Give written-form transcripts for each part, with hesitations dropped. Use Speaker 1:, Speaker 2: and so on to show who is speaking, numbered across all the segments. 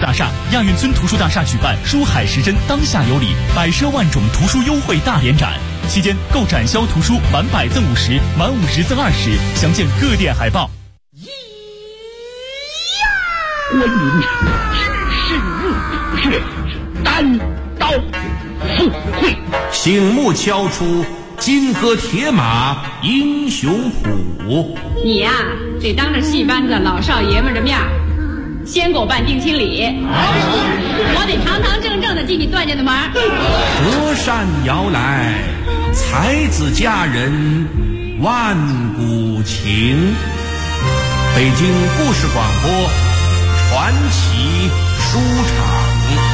Speaker 1: 大厦、亚运村图书大厦举办书海时针当下有礼百奢万种图书优惠大联展，期间购展销图书满100赠50，满50赠20，详见各店海报。
Speaker 2: 观音身入虎穴，单刀赴会，
Speaker 3: 醒目敲出金戈铁马英雄谱。
Speaker 4: 你呀，得当着戏班子老少爷们的面先给我办定亲礼，我得堂堂正正的进你段家的门。
Speaker 3: 隔山遥来，才子佳人万古情。北京故事广播传奇书场。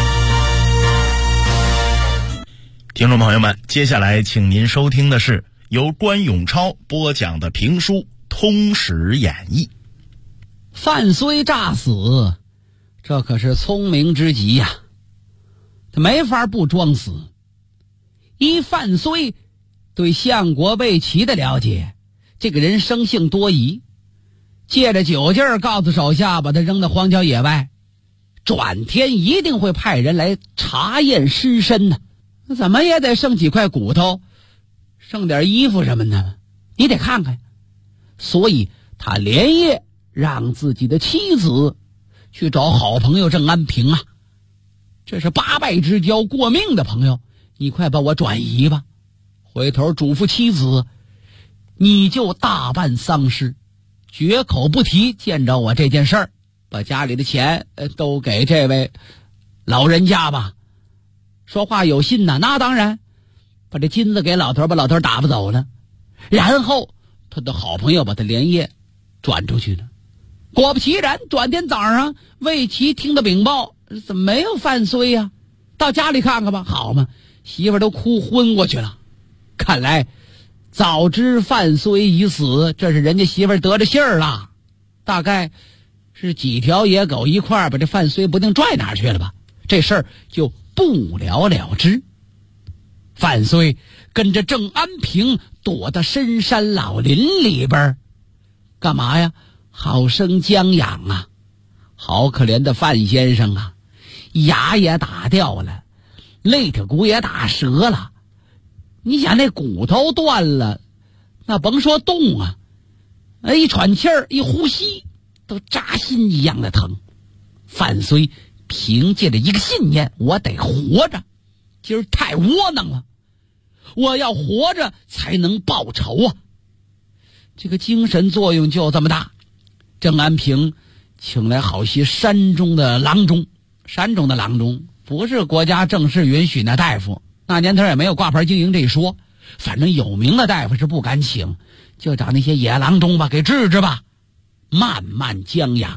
Speaker 5: 听众朋友们，接下来请您收听的是由关永超播讲的评书《通史演义》。
Speaker 6: 范睢诈死，这可是聪明之极呀，他没法不装死。依范睢对相国魏齐的了解，这个人生性多疑，借着酒劲儿告诉手下把他扔到荒郊野外，转天一定会派人来查验尸身呢。那怎么也得剩几块骨头，剩点衣服什么的，你得看看。所以他连夜让自己的妻子去找好朋友郑安平啊，这是八拜之交过命的朋友，你快把我转移吧。回头嘱咐妻子，你就大办丧事，绝口不提见着我这件事儿，把家里的钱都给这位老人家吧。说话有信呐，那当然，把这金子给老头，把老头打发走了。然后他的好朋友把他连夜转出去了。果不其然，转天早上魏齐听到禀报，怎么没有范睢呀？到家里看看吧。好嘛，媳妇都哭昏过去了。看来早知范睢已死，这是人家媳妇得着信儿了，大概是几条野狗一块把这范睢不定拽哪去了吧，这事儿就不了了之。范睢跟着郑安平躲到深山老林里边，干嘛呀？好生将养啊。好可怜的范先生啊，牙也打掉了，肋条骨也打折了。你想那骨头断了，那甭说动啊，一喘气儿一呼吸都扎心一样的疼。范睢凭借着一个信念，我得活着，今儿太窝囊了，我要活着才能报仇啊。这个精神作用就这么大。郑安平请来好些山中的郎中，山中的郎中不是国家正式允许那大夫，那年头也没有挂牌经营这一说，反正有名的大夫是不敢请，就找那些野郎中吧，给治治吧，慢慢将养。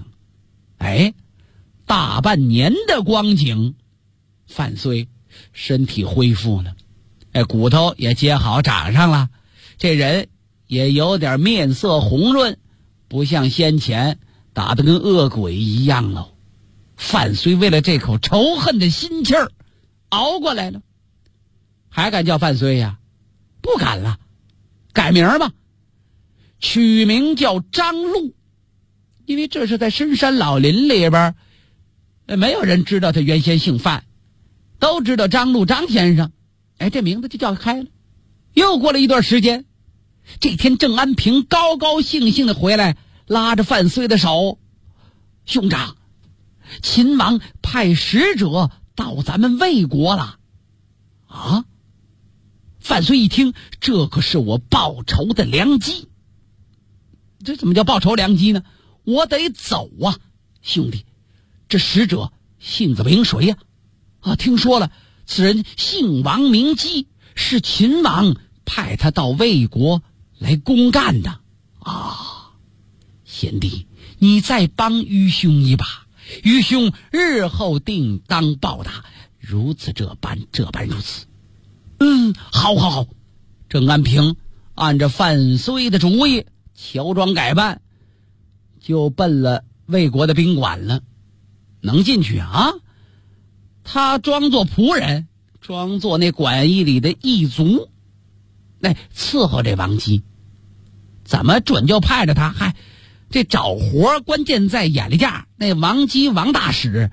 Speaker 6: 大半年的光景，范睢身体恢复了，骨头也接好长上了，这人也有点面色红润，不像先前打得跟恶鬼一样了。范睢为了这口仇恨的心气儿熬过来了。还敢叫范睢呀？不敢了，改名吧，取名叫张禄。因为这是在深山老林里边，没有人知道他原先姓范，都知道张禄张先生，这名字就叫开了。又过了一段时间，这天郑安平高高兴兴的回来，拉着范睢的手，兄长，秦王派使者到咱们魏国了。啊！范睢一听，这可是我报仇的良机。这怎么叫报仇良机呢？我得走啊，兄弟，这使者姓子名谁呀？听说了，此人姓王名姬，是秦王派他到魏国来公干的啊。贤弟，你再帮愚兄一把，愚兄日后定当报答，如此这般如此。好。郑安平按着范睢的主意，乔装改扮，就奔了魏国的宾馆了。能进去啊？他装作仆人，装作那馆驿里的驿卒，伺候这王姬。怎么准就派着他？这找活关键在眼力价。那王姬王大使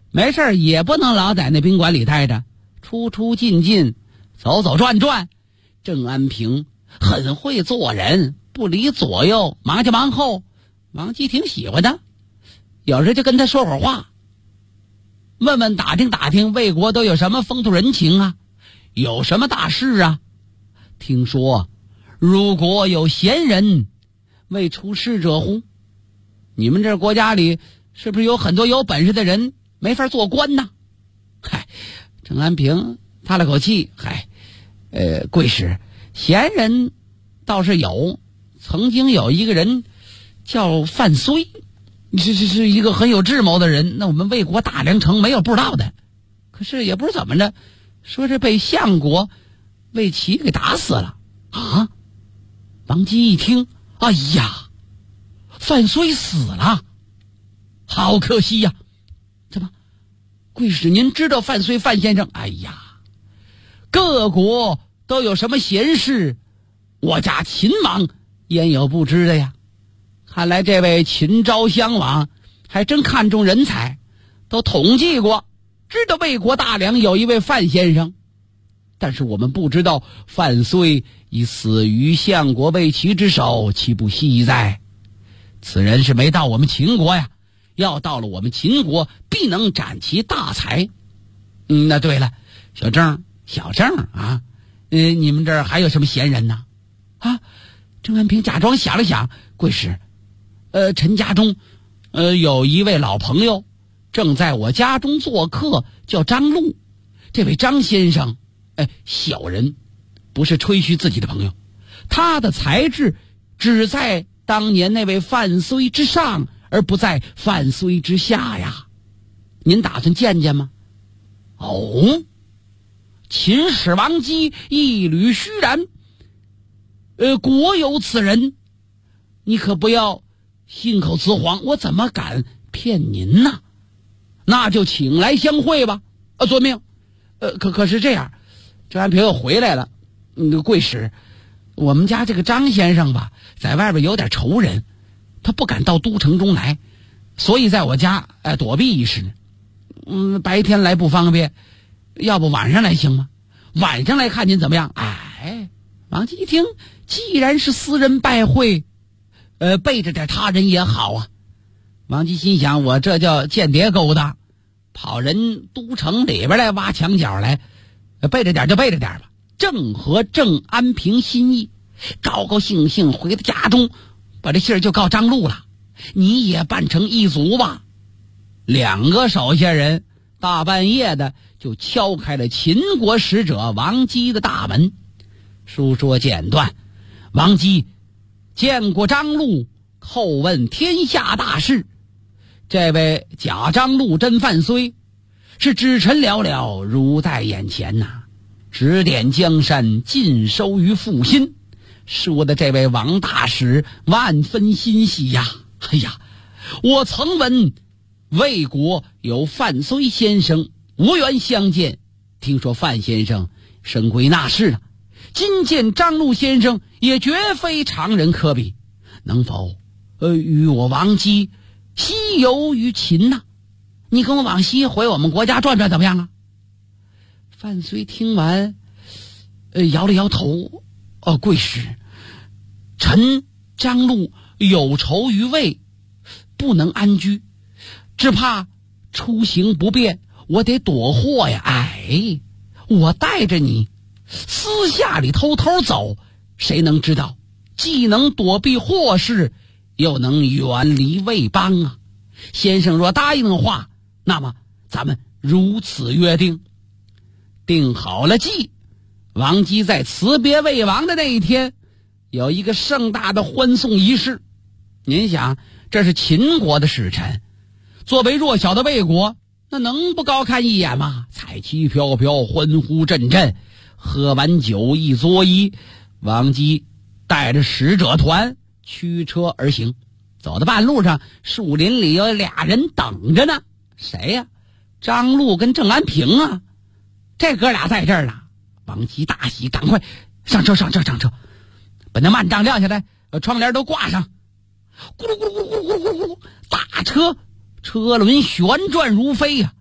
Speaker 6: 没事也不能老在那宾馆里待着，出出进进，走走转转。郑安平很会做人，不离左右，忙前忙后，王姬挺喜欢他，有时就跟他说会儿话，问问打听打听魏国都有什么风土人情啊，有什么大事啊。听说如果有贤人，未出仕者乎？你们这国家里是不是有很多有本事的人没法做官呢？嗨，郑安平叹了口气，贵使，贤人倒是有，曾经有一个人叫范睢，是一个很有智谋的人，那我们魏国大梁城没有不知道的。可是也不知怎么着，说是被相国魏齐给打死了啊！王姬一听，哎呀，范睢死了，好可惜呀！怎么，贵使您知道范睢范先生？哎呀，各国都有什么贤士，我家秦王焉有不知的呀？看来这位秦昭襄王还真看重人才，都统计过，知道魏国大梁有一位范先生，但是我们不知道范睢已死于相国魏齐之手，岂不惜哉？此人是没到我们秦国呀，要到了我们秦国，必能展其大才。那对了，小郑啊，你们这儿还有什么贤人呢？啊，郑安平假装想了想，贵使，陈家中有一位老朋友正在我家中做客，叫张禄。这位张先生小人不是吹嘘自己的朋友，他的才智只在当年那位范睢之上，而不在范睢之下呀。您打算见见吗？哦，秦始王姬一缕虚然，国有此人，你可不要信口雌黄，我怎么敢骗您呢？那就请来相会吧。遵命。可是这样，郑安平又回来了。贵使，我们家这个张先生吧，在外边有点仇人，他不敢到都城中来，所以在我家躲避一时。白天来不方便，要不晚上来行吗？晚上来看您怎么样？王姬一听，既然是私人拜会，背着点他人也好啊。王姬心想，我这叫间谍勾当，跑人都城里边来挖墙角来，背着点就背着点吧。正合郑安平心意，高高兴兴回到家中，把这信儿就告张禄了。你也扮成一族吧。两个手下人大半夜的就敲开了秦国使者王姬的大门。书说简短，王姬见过张禄，叩问天下大事。这位假张禄真范睢，是指臣寥寥，如在眼前呐。指点江山，尽收于腹心，说的这位王大使万分欣喜呀。我曾闻魏国有范睢先生，无缘相见，听说范先生升归纳士了，今见张禄先生也绝非常人可比，能否与我王姬西游于秦呢？你跟我往西回我们国家转转怎么样啊？范睢听完摇了摇头。贵使，臣张禄有仇于魏，不能安居，只怕出行不便，我得躲祸呀。我带着你私下里偷偷走，谁能知道？既能躲避祸事，又能远离魏邦啊。先生若答应的话，那么咱们如此约定。定好了计，王姬在辞别魏王的那一天，有一个盛大的欢送仪式。您想，这是秦国的使臣，作为弱小的魏国，那能不高看一眼吗？彩旗飘飘，欢呼阵阵，喝完酒一作揖，王姬带着使者团驱车而行。走到半路上，树林里有俩人等着呢。谁呀？张禄跟郑安平啊。这哥俩在这儿呢。王姬大喜，赶快上车，把那幔帐撂下来，窗帘都挂上。咕噜咕噜咕噜咕噜咕噜，大车轮旋转如飞呀。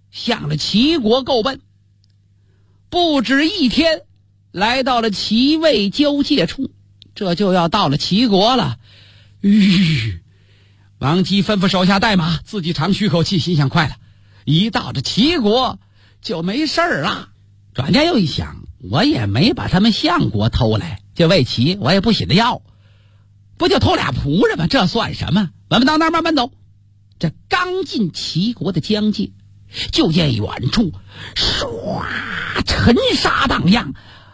Speaker 6: 向着齐国够奔。不止一天，来到了齐魏交界处，这就要到了齐国了。王姬吩咐手下带马，自己长吁口气，心想快了，一到这齐国就没事儿了。转念又一想，我也没把他们相国偷来，这魏齐我也不许他要，不就偷俩仆人吗？这算什么？慢慢到那儿慢慢走。这刚进齐国的疆界，就见远处唰尘沙荡漾，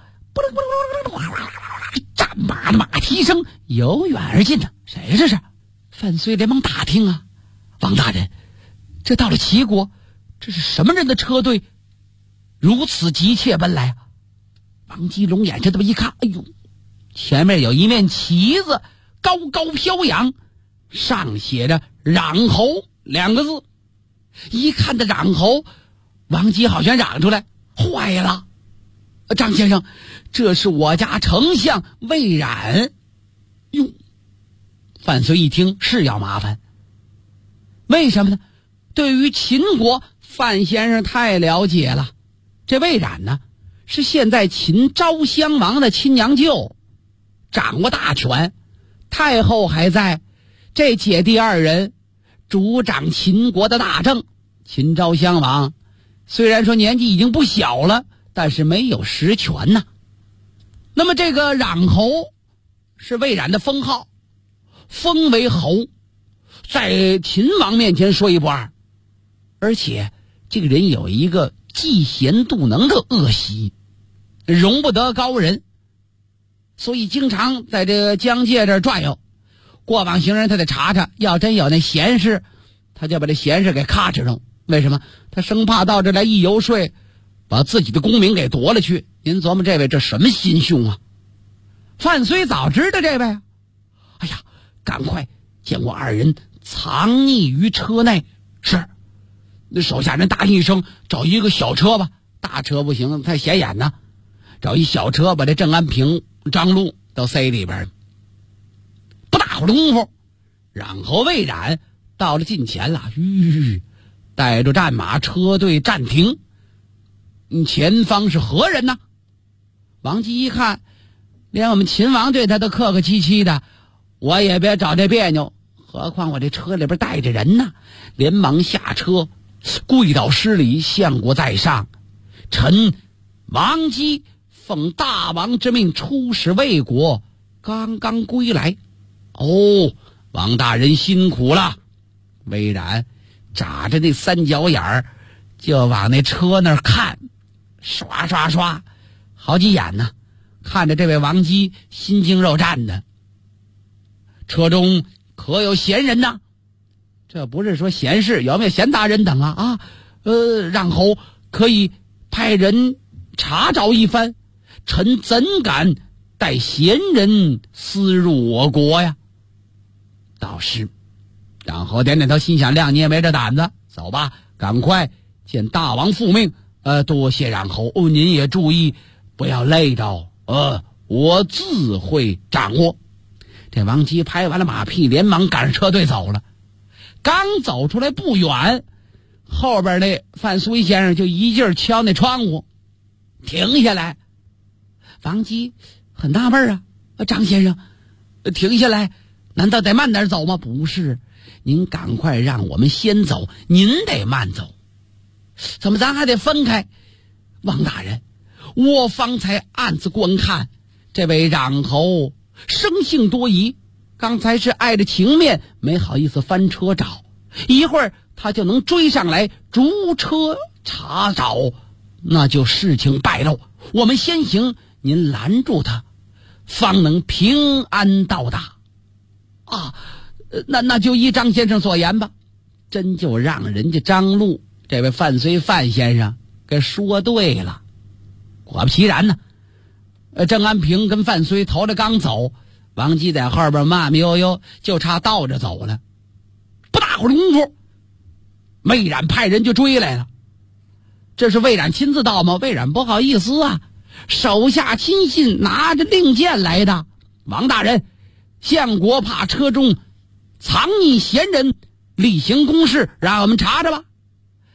Speaker 6: 战马的马蹄声由远而近呢。谁这是？范睢连忙打听啊，王大人，这到了齐国，这是什么人的车队如此急切奔来啊？王姬龙眼这么一看，哎呦，前面有一面旗子高高飘扬，上写着攘侯2个字。一看这攘侯，王姬好像嚷出来，坏了，张先生，这是我家丞相魏冉。哟，范睢一听是要麻烦，为什么呢？对于秦国，范先生太了解了。这魏冉呢，是现在秦昭襄王的亲娘舅，掌握大权，太后还在，这姐弟2人主掌秦国的大政。秦昭襄王虽然说年纪已经不小了，但是没有实权呐。那么这个攘侯是魏冉的封号，封为侯，在秦王面前说一不二，而且这个人有一个嫉贤妒能的恶习，容不得高人，所以经常在这个疆界这儿转悠。过往行人他得查查，要真有那贤士，他就把这贤士给咔哧上。为什么？他生怕到这来一游说，把自己的功名给夺了去。您琢磨这位这什么心胸啊？范睢早知道这位啊，哎呀，赶快见过2人藏匿于车内。是，那手下人答应一声，找一个小车吧，大车不行，太显眼呢。找一小车，把这郑安平、张禄都塞里边。不大会儿功夫，攘侯魏冉到了近前了，带着战马，车队暂停。前方是何人呢？王姬一看，连我们秦王对他都客客气气的，我也别找这别扭，何况我这车里边带着人呢。连忙下车，跪倒施礼，相国在上，臣王姬奉大王之命出使魏国，刚刚归来。哦，王大人辛苦了。魏冉眨着那3角眼儿，就往那车那儿看，刷刷刷，好几眼呢，看着这位王姬心惊肉战的。车中可有贤人呢？这不是说贤士，有没有贤大人等啊？让侯可以派人查找一番，臣怎敢带贤人私入我国呀？倒是。让侯点点头，心想亮你也没这胆子，走吧，赶快见大王复命。多谢让侯，您也注意不要累着，我自会掌握。这王姬拍完了马屁，连忙赶上车队走了。刚走出来不远，后边那范睢先生就一劲儿敲那窗户，停下来。王姬很纳闷啊，张先生，停下来，难道得慢点走吗？不是，您赶快让我们先走，您得慢走。怎么咱还得分开？王大人，我方才暗自观看，这位攘侯生性多疑，刚才是碍着情面，没好意思翻车找，一会儿他就能追上来逐车查找，那就事情败露。我们先行，您拦住他，方能平安到达。那就依张先生所言吧。真就让人家张禄这位范睢范先生给说对了。果不其然呢，郑安平跟范睢头着刚走，王姬在后边慢慢悠悠，就差倒着走了。不大会儿功夫，魏冉派人就追来了。这是魏冉亲自到吗？魏冉不好意思啊，手下亲信拿着令箭来的。王大人，相国怕车中藏匿贤人，例行公事，让我们查查吧。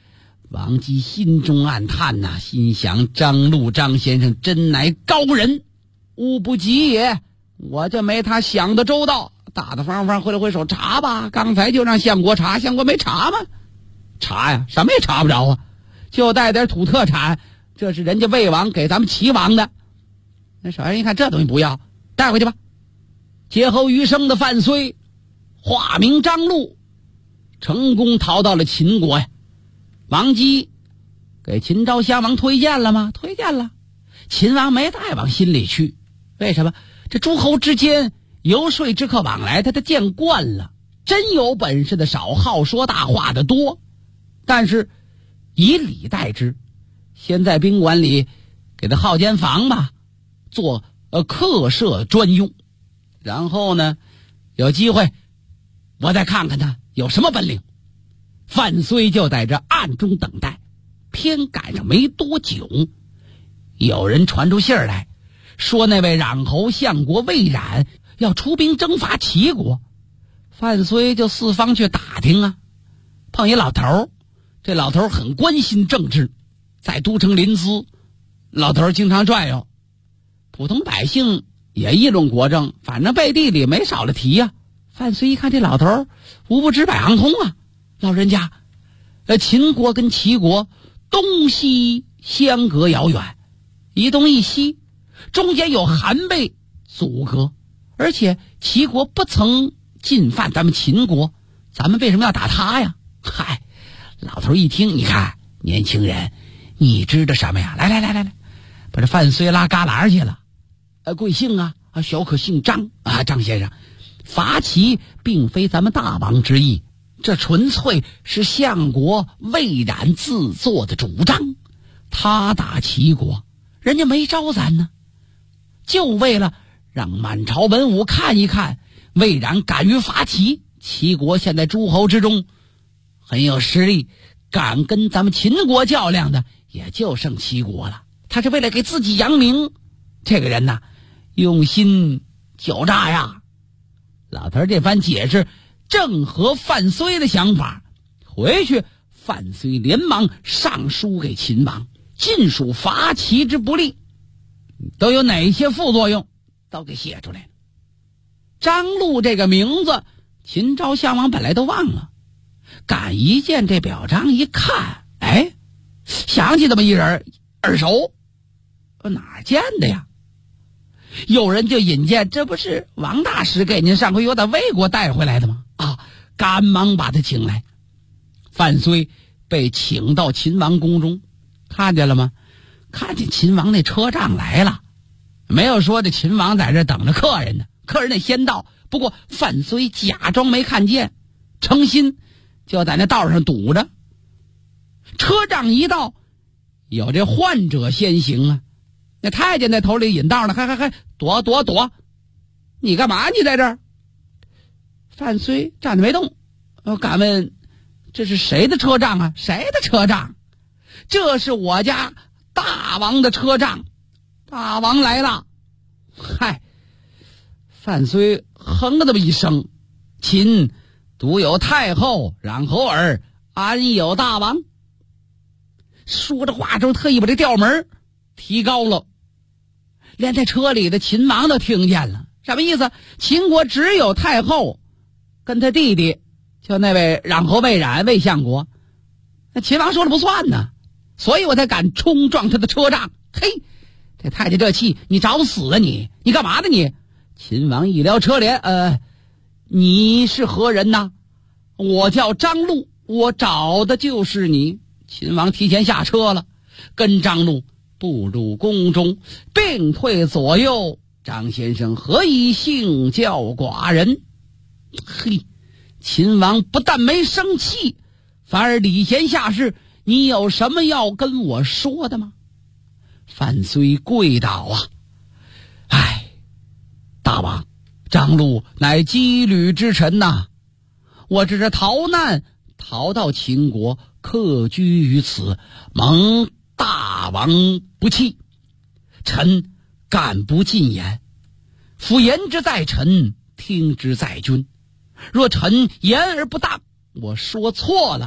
Speaker 6: 王姬心中暗叹呐，心想张禄张先生真乃高人，吾不及也。我就没他想的周到，大大方方挥了挥手，查吧。刚才就让相国查，相国没查吗？查呀，什么也查不着啊，就带点土特产，这是人家魏王给咱们齐王的。那首先一看这东西不要，带回去吧。劫后余生的范睢，化名张禄，成功逃到了秦国呀。王姬给秦昭襄王推荐了吗？推荐了。秦王没太往心里去，为什么？这诸侯之间游说之客往来，他都见惯了，真有本事的少，好说大话的多。但是以礼待之，先在宾馆里给他号间房吧，做客舍专用。然后呢，有机会我再看看他有什么本领。范睢就在这暗中等待，偏赶上没多久，有人传出信儿来，说那位穰侯相国魏冉要出兵征伐齐国。范睢就四方去打听啊，碰一老头，这老头很关心政治，在都城临淄，老头经常转悠，普通百姓也议论国政，反正背地里没少了提呀。范睢一看这老头无不知百行通啊，老人家秦国跟齐国东西相隔遥远，一东一西，中间有韩魏阻隔，而且齐国不曾进犯咱们秦国，咱们为什么要打他呀？嗨，老头一听，你看年轻人，你知道什么呀？来，把这范睢拉旮旯去了。贵姓啊？小可姓张啊，张先生。伐齐并非咱们大王之意，这纯粹是相国魏冉自作的主张。他打齐国，人家没招咱呢，就为了让满朝文武看一看魏冉敢于伐齐。齐国现在诸侯之中很有实力，敢跟咱们秦国较量的也就剩齐国了。他是为了给自己扬名，这个人呐，用心狡诈呀。老头这番解释正合范睢的想法，回去范睢连忙上书给秦王，尽属伐齐之不利，都有哪些副作用都给写出来了。张禄这个名字秦昭襄王本来都忘了，赶一见这表彰一看，哎，想起这么一人，耳熟，哪见的呀？有人就引荐，这不是王大使给您上回由在魏国带回来的吗？啊，赶忙把他请来。范睢被请到秦王宫中，看见了吗？看见秦王那车仗来了，没有说这秦王在这等着客人呢，客人得先到。不过范睢假装没看见，诚心就在那道上堵着。车仗一到，有这患者先行啊。那太监在头里引道呢，嗨，躲！你干嘛？你在这儿？范睢站着没动。敢问这是谁的车仗啊？谁的车仗？这是我家大王的车仗，大王来了。嗨，范睢哼了这么一声，秦独有太后，穰侯耳，安有大王？说着话之后，特意把这调门提高了，连在车里的秦王都听见了。什么意思？秦国只有太后跟他弟弟，就那位穰侯魏冉，魏相国，那秦王说了不算呢，所以我才敢冲撞他的车仗。嘿，这太监这气，你找死啊你干嘛呢你？秦王一撩车帘，你是何人呢？我叫张禄，我找的就是你。秦王提前下车了，跟张禄步入宫中，并退左右。张先生何以姓叫寡人？嘿，秦王不但没生气，反而礼贤下士，你有什么要跟我说的吗？范睢跪倒啊！哎，大王，张禄乃羁旅之臣呐，我这是逃难逃到秦国，客居于此，蒙大王不弃，臣敢不进言。夫言之在臣，听之在君。若臣言而不当，我说错了，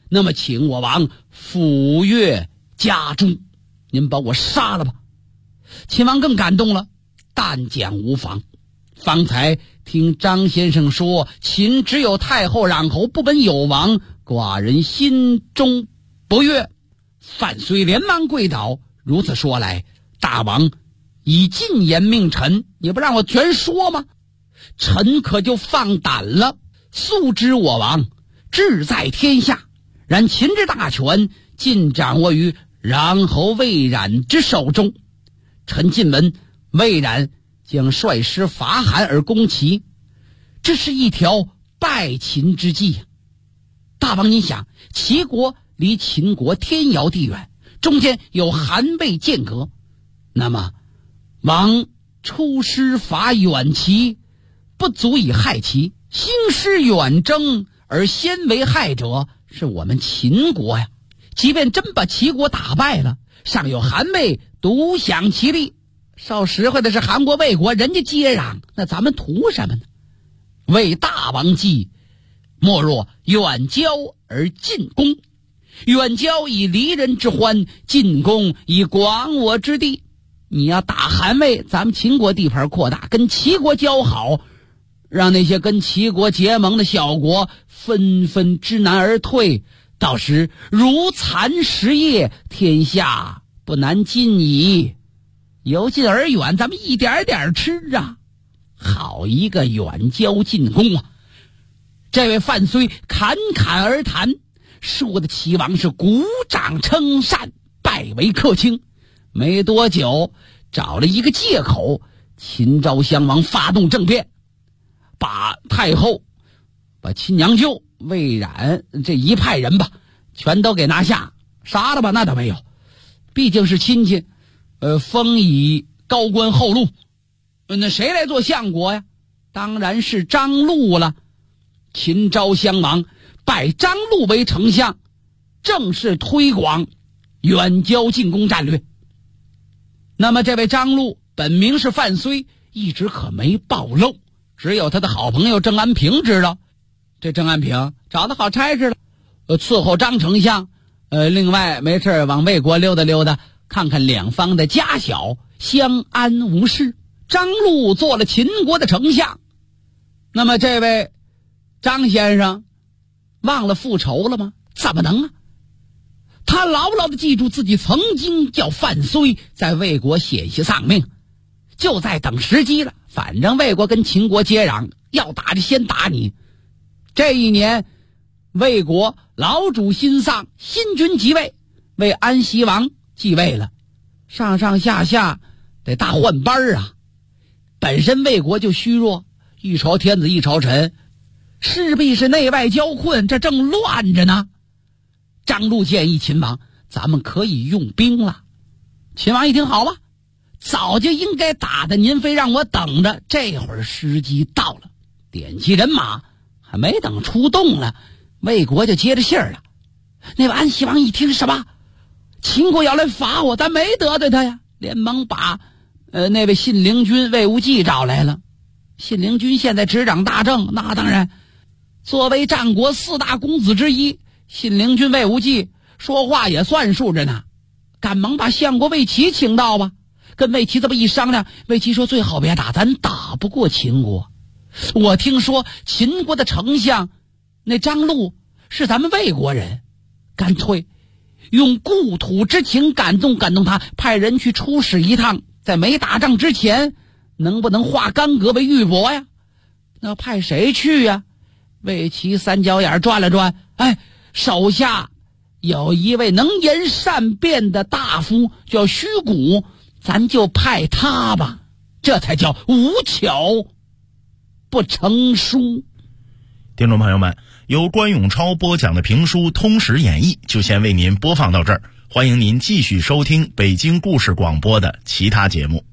Speaker 6: 那么请我王抚越加诛，您把我杀了吧。秦王更感动了，但讲无妨。方才听张先生说，秦只有太后攘侯，不本有王，寡人心中不悦。范睢连忙跪倒，如此说来，大王以进言命臣，你不让我全说吗？臣可就放胆了。素知我王志在天下，然秦之大权尽掌握于攘侯魏冉之手中。臣近闻魏冉将率师伐韩而攻齐，这是一条败秦之计。大王您想，齐国离秦国天遥地远，中间有韩魏间隔，那么王出师伐远齐，不足以害齐，兴师远征而先为害者是我们秦国呀。即便真把齐国打败了，尚有韩魏独享其利。少实惠的是韩国魏国，人家接壤，那咱们图什么呢？为大王计，莫若远交而近攻。远交以离人之欢，近攻以广我之地。你要打韩魏，咱们秦国地盘扩大，跟齐国交好，让那些跟齐国结盟的小国纷纷知难而退，到时如蚕食叶，天下不难尽矣。由近而远，咱们一点点吃啊！好一个远交近攻啊！这位范睢侃侃而谈，说的齐王是鼓掌称善，拜为客卿。没多久，找了一个借口，秦昭襄王发动政变，把太后、把亲娘舅、魏冉这一派人吧，全都给拿下，杀了吧？那倒没有，毕竟是亲戚。封以高官厚禄，那谁来做相国呀？当然是张禄了。秦昭襄王拜张禄为丞相，正式推广远交近攻战略。那么这位张禄本名是范睢，一直可没暴露，只有他的好朋友郑安平知道。这郑安平找到好差事了，伺候张丞相，另外没事往魏国溜达溜达，看看两方的家小，相安无事。张禄做了秦国的丞相，那么这位张先生忘了复仇了吗？怎么能啊？他牢牢地记住自己曾经叫范睢在魏国险些丧命，就在等时机了。反正魏国跟秦国接壤，要打就先打你。这一年魏国老主新丧，新君即位，为安西王继位了，上上下下得大换班啊！本身魏国就虚弱，一朝天子一朝臣，势必是内外交困，这正乱着呢。张禄建议秦王，咱们可以用兵了。秦王一听，好吧，早就应该打的，您非让我等着，这会儿时机到了，点齐人马，还没等出动了，魏国就接着信儿了。那位安西王一听，什么？秦国要来罚我，咱没得罪他呀，连忙把那位信陵君魏无忌找来了。信陵君现在执掌大政，那当然，作为战国4大公子之一，信陵君魏无忌说话也算数着呢。赶忙把相国魏齐请到吧，跟魏齐这么一商量，魏齐说最好别打，咱打不过秦国。我听说秦国的丞相那张禄是咱们魏国人，干脆用故土之情感动他，派人去出使一趟，在没打仗之前能不能化干戈为玉帛呀？那派谁去呀？魏齐三角眼转了转，手下有一位能言善辩的大夫叫虚谷，咱就派他吧，这才叫无巧不成书。
Speaker 5: 听众朋友们，由关永超播讲的评书《通史演义》就先为您播放到这儿，欢迎您继续收听北京故事广播的其他节目。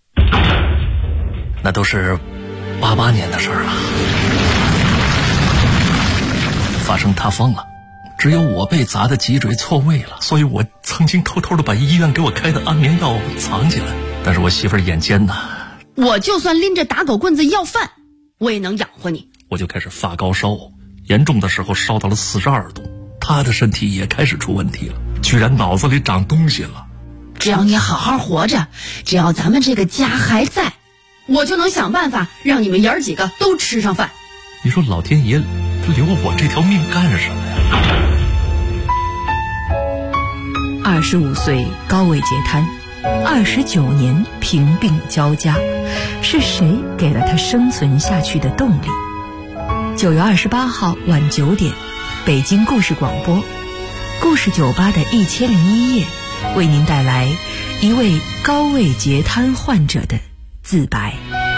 Speaker 7: 那都是88年的事儿了，发生塌方了，只有我被砸的脊椎错位了，所以我曾经偷偷的把医院给我开的安眠药藏起来，但是我媳妇儿眼尖呐，
Speaker 8: 我就算拎着打狗棍子要饭，我也能养活你。
Speaker 7: 我就开始发高烧，严重的时候烧到了42度， 他的身体也开始出问题了，居然脑子里长东西了。
Speaker 8: 只要你好好活着，只要咱们这个家还在，我就能想办法让你们爷儿几个都吃上饭。
Speaker 7: 你说老天爷他留我这条命干什么呀
Speaker 9: ？25岁高位截瘫，29年贫病交加，是谁给了他生存下去的动力？9月28号晚9点，北京故事广播，故事酒吧的1001夜，为您带来一位高位截瘫患者的自白。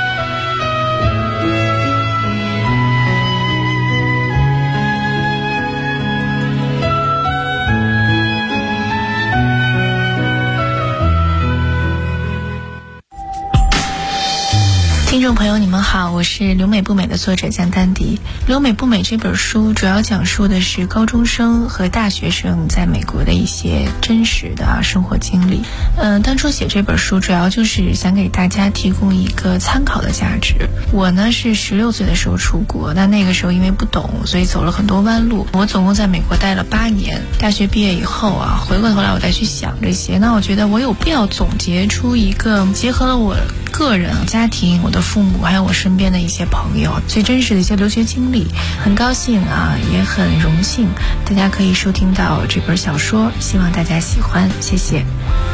Speaker 10: 听众朋友你们好，我是留美不美的作者江丹迪。留美不美这本书主要讲述的是高中生和大学生在美国的一些真实的生活经历。当初写这本书主要就是想给大家提供一个参考的价值。我呢是16岁的时候出国，那个时候因为不懂，所以走了很多弯路。我总共在美国待了8年，大学毕业以后回过头来我再去想这些，那我觉得我有必要总结出一个结合了我个人、家庭、我的父母还有我身边的一些朋友最真实的一些留学经历。很高兴也很荣幸大家可以收听到这本小说，希望大家喜欢，谢谢。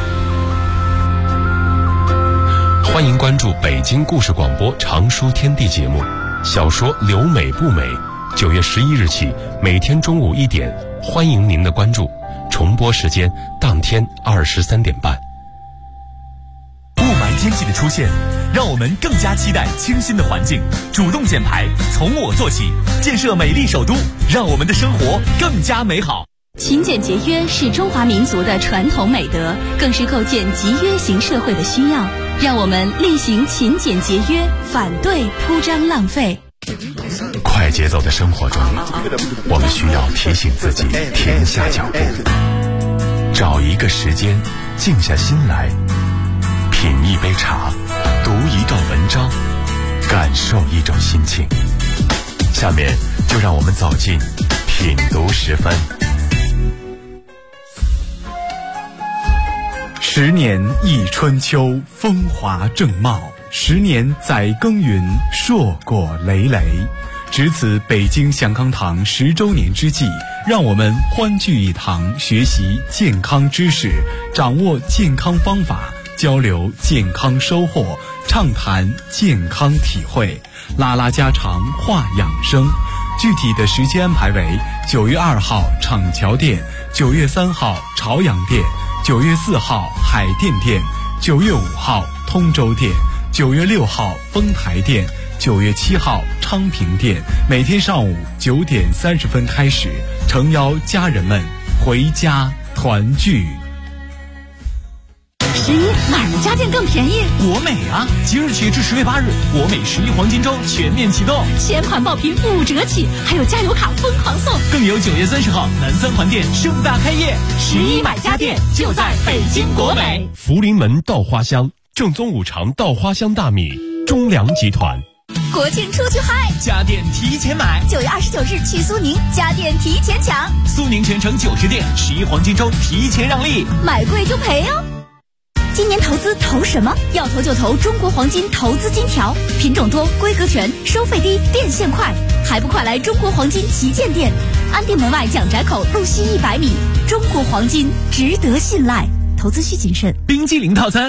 Speaker 11: 欢迎关注北京故事广播长书天地节目，小说留美不美，9月11日起每天中午1点，欢迎您的关注，重播时间当天23点半。
Speaker 1: 雾霾天气的出现，让我们更加期待清新的环境，主动减排，从我做起，建设美丽首都，让我们的生活更加美好。
Speaker 12: 勤俭节约是中华民族的传统美德，更是构建集约型社会的需要。让我们厉行勤俭节约，反对铺张浪费。
Speaker 11: 快节奏的生活中，我们需要提醒自己停下脚步，找一个时间静下心来，品一杯茶，读一段文章，感受一种心情。下面就让我们走进品读时分。
Speaker 13: 10年一春秋，风华正茂；10年载耕耘，硕果累累。值此北京祥康堂10周年之际，让我们欢聚一堂，学习健康知识，掌握健康方法，交流健康收获，畅谈健康体会，拉拉家常，话养生。具体的时间安排为9月2号厂桥店，9月3号朝阳店，9月4号海淀店，9月5号通州店，9月6号丰台店，9月7号昌平店。每天上午9点30分开始，诚邀家人们回家团聚。
Speaker 12: 11哪儿的家电更便宜？
Speaker 1: 国美啊！即日起至10月8日，国美11黄金周全面启动，
Speaker 12: 全款爆品5折起，还有加油卡疯狂送，
Speaker 1: 更有9月30号南三环店盛大开业。
Speaker 12: 11买家电就在北京国美。
Speaker 11: 福临门稻花香，正宗五常稻花香大米，中粮集团。
Speaker 12: 国庆出去嗨，
Speaker 1: 家电提前买。
Speaker 12: 9月29日去苏宁，家电提前抢。
Speaker 1: 苏宁全城90店11黄金周提前让利，
Speaker 12: 买贵就赔哦。今年投资投什么？要投就投中国黄金投资金条，品种多，规格全，收费低，变现快，还不快来中国黄金旗舰店，安定门外蒋宅口路西100米。中国黄金值得信赖，投资需谨慎。
Speaker 1: 冰激凌套餐